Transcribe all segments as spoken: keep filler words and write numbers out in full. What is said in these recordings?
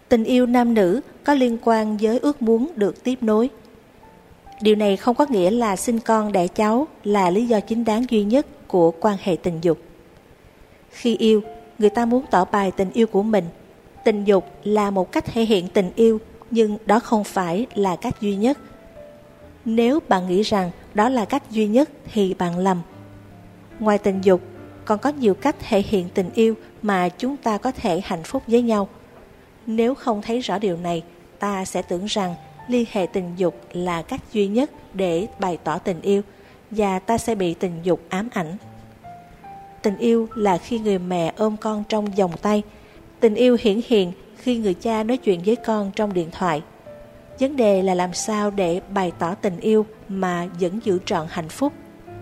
Tình yêu nam nữ có liên quan với ước muốn được tiếp nối. Điều này không có nghĩa là sinh con đẻ cháu là lý do chính đáng duy nhất của quan hệ tình dục. Khi yêu, người ta muốn tỏ bày tình yêu của mình. Tình dục là một cách thể hiện tình yêu, nhưng đó không phải là cách duy nhất. Nếu bạn nghĩ rằng đó là cách duy nhất thì bạn lầm. Ngoài tình dục, còn có nhiều cách thể hiện tình yêu mà chúng ta có thể hạnh phúc với nhau. Nếu không thấy rõ điều này, ta sẽ tưởng rằng liên hệ tình dục là cách duy nhất để bày tỏ tình yêu, và ta sẽ bị tình dục ám ảnh. Tình yêu là khi người mẹ ôm con trong vòng tay. Tình yêu hiển hiện khi người cha nói chuyện với con trong điện thoại. Vấn đề là làm sao để bày tỏ tình yêu mà vẫn giữ trọn hạnh phúc.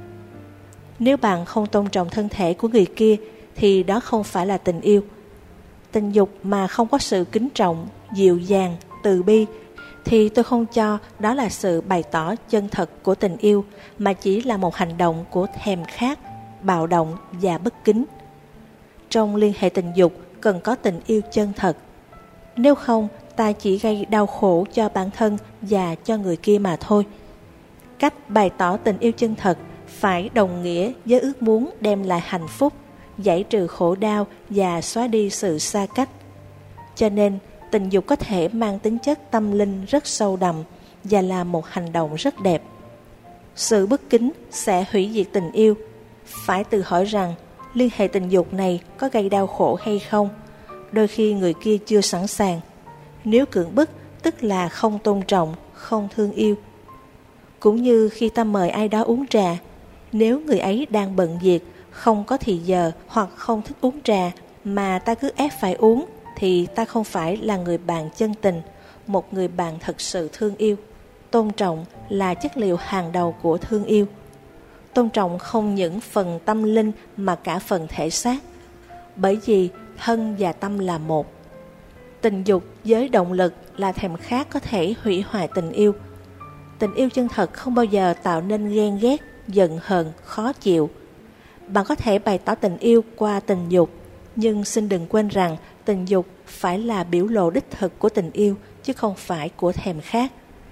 Nếu bạn không tôn trọng thân thể của người kia thì đó không phải là tình yêu. Tình dục mà không có sự kính trọng, dịu dàng, từ bi thì tôi không cho đó là sự bày tỏ chân thật của tình yêu, mà chỉ là một hành động của thèm khát, bạo động và bất kính. Trong liên hệ tình dục cần có tình yêu chân thật. Nếu không, ta chỉ gây đau khổ cho bản thân và cho người kia mà thôi. Cách bày tỏ tình yêu chân thật phải đồng nghĩa với ước muốn đem lại hạnh phúc, giải trừ khổ đau và xóa đi sự xa cách. Cho nên, tình dục có thể mang tính chất tâm linh rất sâu đậm và là một hành động rất đẹp. Sự bất kính sẽ hủy diệt tình yêu. Phải tự hỏi rằng liên hệ tình dục này có gây đau khổ hay không. Đôi khi người kia chưa sẵn sàng. Nếu cưỡng bức, tức là không tôn trọng, không thương yêu. Cũng như khi ta mời ai đó uống trà, nếu người ấy đang bận việc, không có thì giờ hoặc không thích uống trà mà ta cứ ép phải uống, thì ta không phải là người bạn chân tình, một người bạn thật sự thương yêu. Tôn trọng là chất liệu hàng đầu của thương yêu. Tôn trọng không những phần tâm linh mà cả phần thể xác, bởi vì thân và tâm là một. Tình dục với động lực là thèm khát có thể hủy hoại tình yêu. Tình yêu chân thật không bao giờ tạo nên ghen ghét, giận hờn, khó chịu. Bạn có thể bày tỏ tình yêu qua tình dục, nhưng xin đừng quên rằng tình dục phải là biểu lộ đích thực của tình yêu, chứ không phải của thèm khát.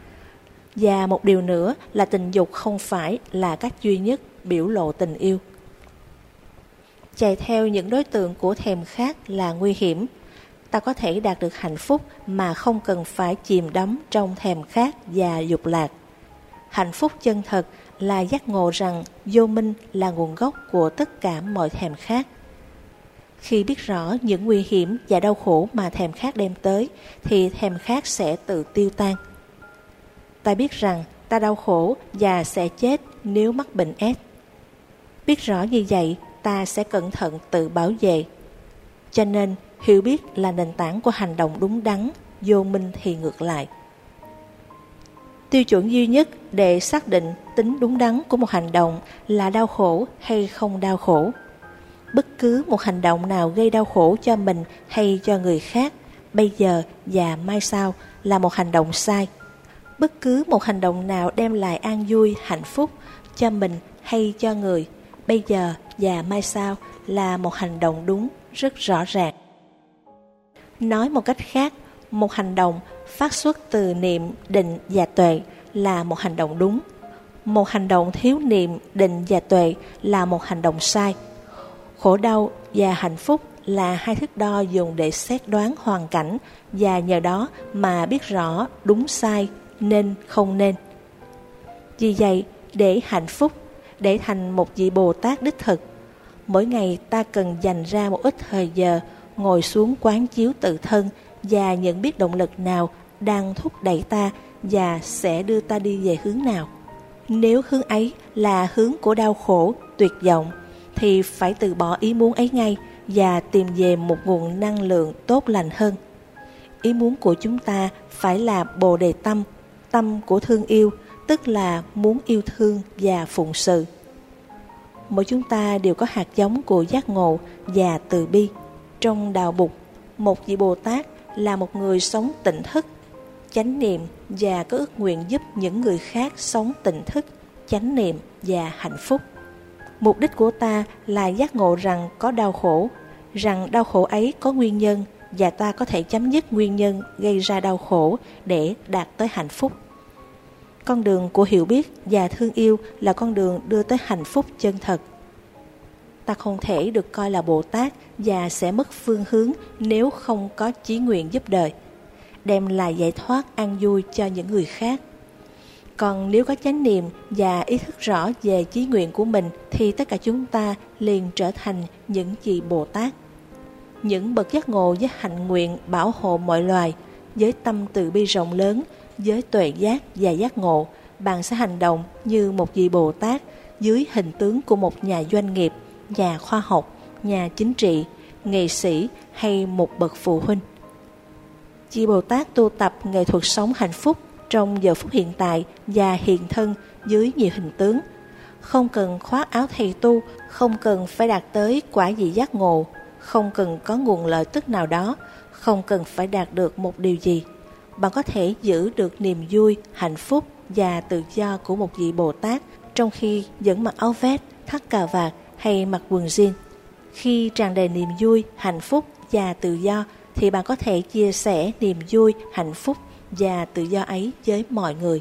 Và một điều nữa là tình dục không phải là cách duy nhất biểu lộ tình yêu. Chạy theo những đối tượng của thèm khát là nguy hiểm. Ta có thể đạt được hạnh phúc mà không cần phải chìm đắm trong thèm khát và dục lạc. Hạnh phúc chân thật là giác ngộ rằng vô minh là nguồn gốc của tất cả mọi thèm khát. Khi biết rõ những nguy hiểm và đau khổ mà thèm khát đem tới, thì thèm khát sẽ tự tiêu tan. Ta biết rằng ta đau khổ và sẽ chết nếu mắc bệnh ét. Biết rõ như vậy, ta sẽ cẩn thận tự bảo vệ. Cho nên, hiểu biết là nền tảng của hành động đúng đắn, vô minh thì ngược lại. Tiêu chuẩn duy nhất để xác định tính đúng đắn của một hành động là đau khổ hay không đau khổ. Bất cứ một hành động nào gây đau khổ cho mình hay cho người khác, bây giờ và mai sau là một hành động sai. Bất cứ một hành động nào đem lại an vui, hạnh phúc cho mình hay cho người, bây giờ và mai sau là một hành động đúng, rất rõ ràng. Nói một cách khác, một hành động phát xuất từ niệm, định và tuệ là một hành động đúng. Một hành động thiếu niệm, định và tuệ là một hành động sai. Khổ đau và hạnh phúc là hai thước đo dùng để xét đoán hoàn cảnh, và nhờ đó mà biết rõ đúng sai, nên không nên. Vì vậy, để hạnh phúc, để thành một vị Bồ Tát đích thực, mỗi ngày ta cần dành ra một ít thời giờ ngồi xuống quán chiếu tự thân và nhận biết động lực nào đang thúc đẩy ta và sẽ đưa ta đi về hướng nào. Nếu hướng ấy là hướng của đau khổ, tuyệt vọng, thì phải từ bỏ ý muốn ấy ngay và tìm về một nguồn năng lượng tốt lành hơn. Ý muốn của chúng ta phải là Bồ Đề tâm, tâm của thương yêu, tức là muốn yêu thương và phụng sự. Mỗi chúng ta đều có hạt giống của giác ngộ và từ bi. Trong đạo Bụt, một vị Bồ Tát là một người sống tỉnh thức, chánh niệm và có ước nguyện giúp những người khác sống tỉnh thức, chánh niệm và hạnh phúc. Mục đích của ta là giác ngộ rằng có đau khổ, rằng đau khổ ấy có nguyên nhân và ta có thể chấm dứt nguyên nhân gây ra đau khổ để đạt tới hạnh phúc. Con đường của hiểu biết và thương yêu là con đường đưa tới hạnh phúc chân thật. Ta không thể được coi là Bồ Tát và sẽ mất phương hướng nếu không có chí nguyện giúp đời, đem lại giải thoát an vui cho những người khác. Còn nếu có chánh niệm và ý thức rõ về chí nguyện của mình thì tất cả chúng ta liền trở thành những vị Bồ Tát. Những bậc giác ngộ với hạnh nguyện bảo hộ mọi loài, với tâm từ bi rộng lớn, với tuệ giác và giác ngộ, bạn sẽ hành động như một vị Bồ Tát dưới hình tướng của một nhà doanh nghiệp, nhà khoa học, nhà chính trị, nghệ sĩ hay một bậc phụ huynh. Vị Bồ Tát tu tập nghệ thuật sống hạnh phúc trong giờ phút hiện tại và hiện thân dưới nhiều hình tướng, không cần khoác áo thầy tu, không cần phải đạt tới quả vị giác ngộ, không cần có nguồn lợi tức nào đó, không cần phải đạt được một điều gì. Bạn có thể giữ được niềm vui, hạnh phúc và tự do của một vị Bồ Tát trong khi vẫn mặc áo vest, thắt cà vạt hay mặc quần jean. Khi tràn đầy niềm vui, hạnh phúc và tự do thì bạn có thể chia sẻ niềm vui, hạnh phúc và tự do ấy với mọi người.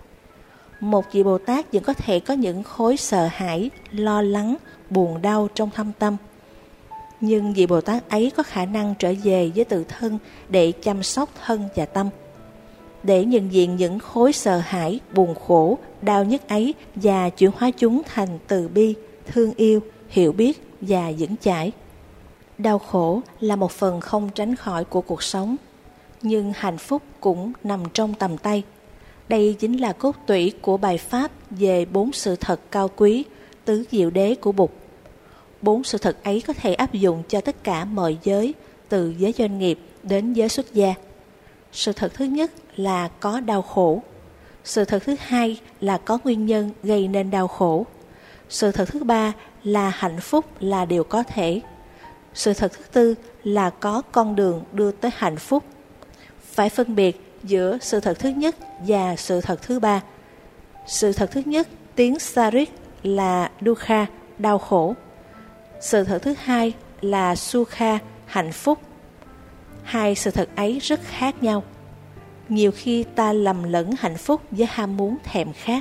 Một vị Bồ Tát vẫn có thể có những khối sợ hãi, lo lắng, buồn đau trong thâm tâm. Nhưng vị Bồ Tát ấy có khả năng trở về với tự thân để chăm sóc thân và tâm, để nhận diện những khối sợ hãi, buồn khổ, đau nhức ấy và chuyển hóa chúng thành từ bi, thương yêu, hiểu biết và vững chãi. Đau khổ là một phần không tránh khỏi của cuộc sống, nhưng hạnh phúc cũng nằm trong tầm tay. Đây chính là cốt tủy của bài pháp về bốn sự thật cao quý, tứ diệu đế của Bụt. Bốn sự thật ấy có thể áp dụng cho tất cả mọi giới, từ giới doanh nghiệp đến giới xuất gia. Sự thật thứ nhất là có đau khổ. Sự thật thứ hai là có nguyên nhân gây nên đau khổ. Sự thật thứ ba là hạnh phúc là điều có thể. Sự thật thứ tư là có con đường đưa tới hạnh phúc. Phải phân biệt giữa sự thật thứ nhất và sự thật thứ ba. Sự thật thứ nhất, tiếng Sanskrit là dukkha, đau khổ. Sự thật thứ hai là sukha, hạnh phúc. Hai sự thật ấy rất khác nhau. Nhiều khi ta lầm lẫn hạnh phúc với ham muốn thèm khát.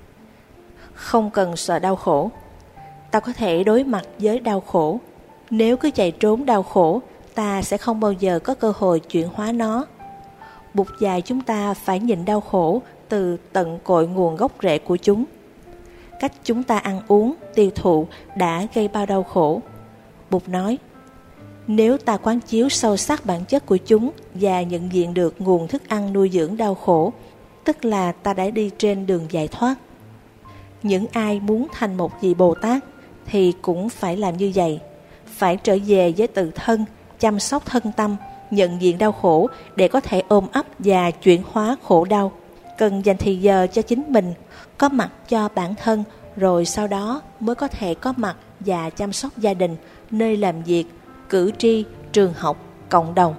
Không cần sợ đau khổ. Ta có thể đối mặt với đau khổ. Nếu cứ chạy trốn đau khổ, ta sẽ không bao giờ có cơ hội chuyển hóa nó. Bụt dạy chúng ta phải nhìn đau khổ từ tận cội nguồn gốc rễ của chúng. Cách chúng ta ăn uống, tiêu thụ đã gây bao đau khổ. Bụt nói, nếu ta quán chiếu sâu sắc bản chất của chúng và nhận diện được nguồn thức ăn nuôi dưỡng đau khổ, tức là ta đã đi trên đường giải thoát. Những ai muốn thành một vị Bồ Tát thì cũng phải làm như vậy. Phải trở về với tự thân, chăm sóc thân tâm, nhận diện đau khổ để có thể ôm ấp và chuyển hóa khổ đau. Cần dành thời giờ cho chính mình, có mặt cho bản thân, rồi sau đó mới có thể có mặt và chăm sóc gia đình, nơi làm việc, cử tri, trường học, cộng đồng.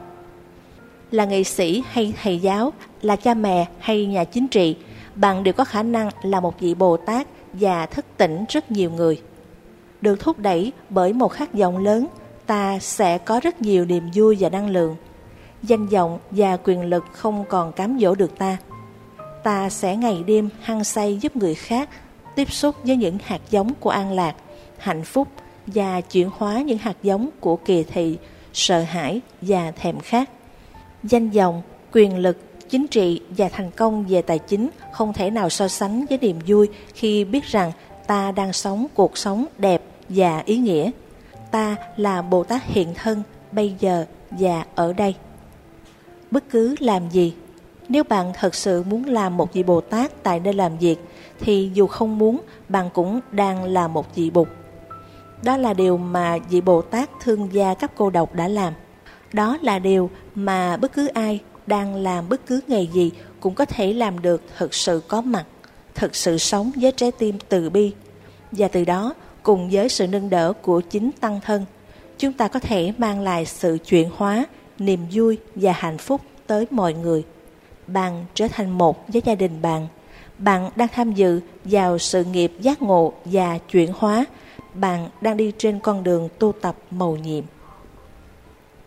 Là nghệ sĩ hay thầy giáo, là cha mẹ hay nhà chính trị, bạn đều có khả năng là một vị Bồ Tát và thức tỉnh rất nhiều người. Được thúc đẩy bởi một khát vọng lớn, ta sẽ có rất nhiều niềm vui và năng lượng. Danh vọng và quyền lực không còn cám dỗ được ta. Ta sẽ ngày đêm hăng say giúp người khác tiếp xúc với những hạt giống của an lạc, hạnh phúc và chuyển hóa những hạt giống của kỳ thị, sợ hãi và thèm khát. Danh vọng, quyền lực, chính trị và thành công về tài chính không thể nào so sánh với niềm vui khi biết rằng ta đang sống cuộc sống đẹp và ý nghĩa. Ta là Bồ Tát hiện thân bây giờ và ở đây. Bất cứ làm gì, nếu bạn thật sự muốn làm một vị Bồ Tát tại nơi làm việc, thì dù không muốn, bạn cũng đang là một vị Bụt. Đó là điều mà vị Bồ Tát thương gia cấp cô độc đã làm. Đó là điều mà bất cứ ai đang làm bất cứ nghề gì cũng có thể làm được, thực sự có mặt, thực sự sống với trái tim từ bi. Và từ đó, cùng với sự nâng đỡ của chính Tăng Thân, chúng ta có thể mang lại sự chuyển hóa, niềm vui và hạnh phúc tới mọi người. Bạn trở thành một với gia đình bạn. Bạn đang tham dự vào sự nghiệp giác ngộ và chuyển hóa. Bạn đang đi trên con đường tu tập mầu nhiệm.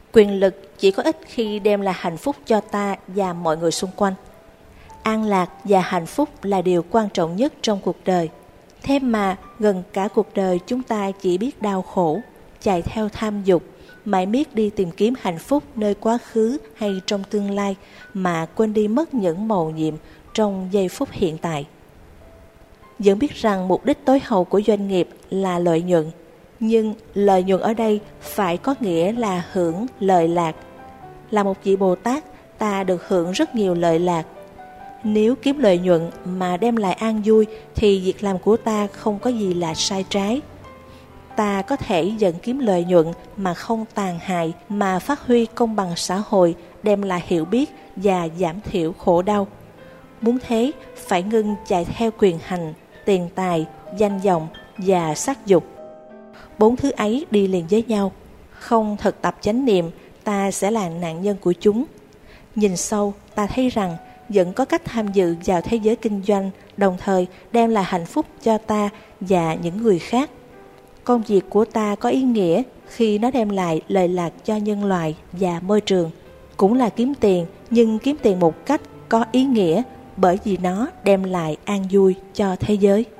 Quyền lực chỉ có ích khi đem lại hạnh phúc cho ta và mọi người xung quanh. An lạc và hạnh phúc là điều quan trọng nhất trong cuộc đời. Thế mà gần cả cuộc đời chúng ta chỉ biết đau khổ, chạy theo tham dục, mãi miết đi tìm kiếm hạnh phúc nơi quá khứ hay trong tương lai, mà quên đi mất những mầu nhiệm trong giây phút hiện tại. Vẫn biết rằng mục đích tối hậu của doanh nghiệp là lợi nhuận, nhưng lợi nhuận ở đây phải có nghĩa là hưởng lợi lạc. Là một vị Bồ Tát, ta được hưởng rất nhiều lợi lạc. Nếu kiếm lợi nhuận mà đem lại an vui thì việc làm của ta không có gì là sai trái. Ta có thể vẫn kiếm lợi nhuận mà không tàn hại, mà phát huy công bằng xã hội, đem lại hiểu biết và giảm thiểu khổ đau. Muốn thế, phải ngưng chạy theo quyền hành, tiền tài, danh vọng và sắc dục. Bốn thứ ấy đi liền với nhau. Không thực tập chánh niệm, ta sẽ là nạn nhân của chúng. Nhìn sâu, ta thấy rằng vẫn có cách tham dự vào thế giới kinh doanh, đồng thời đem lại hạnh phúc cho ta và những người khác. Công việc của ta có ý nghĩa khi nó đem lại lợi lạc cho nhân loại và môi trường. Cũng là kiếm tiền, nhưng kiếm tiền một cách có ý nghĩa, bởi vì nó đem lại an vui cho thế giới.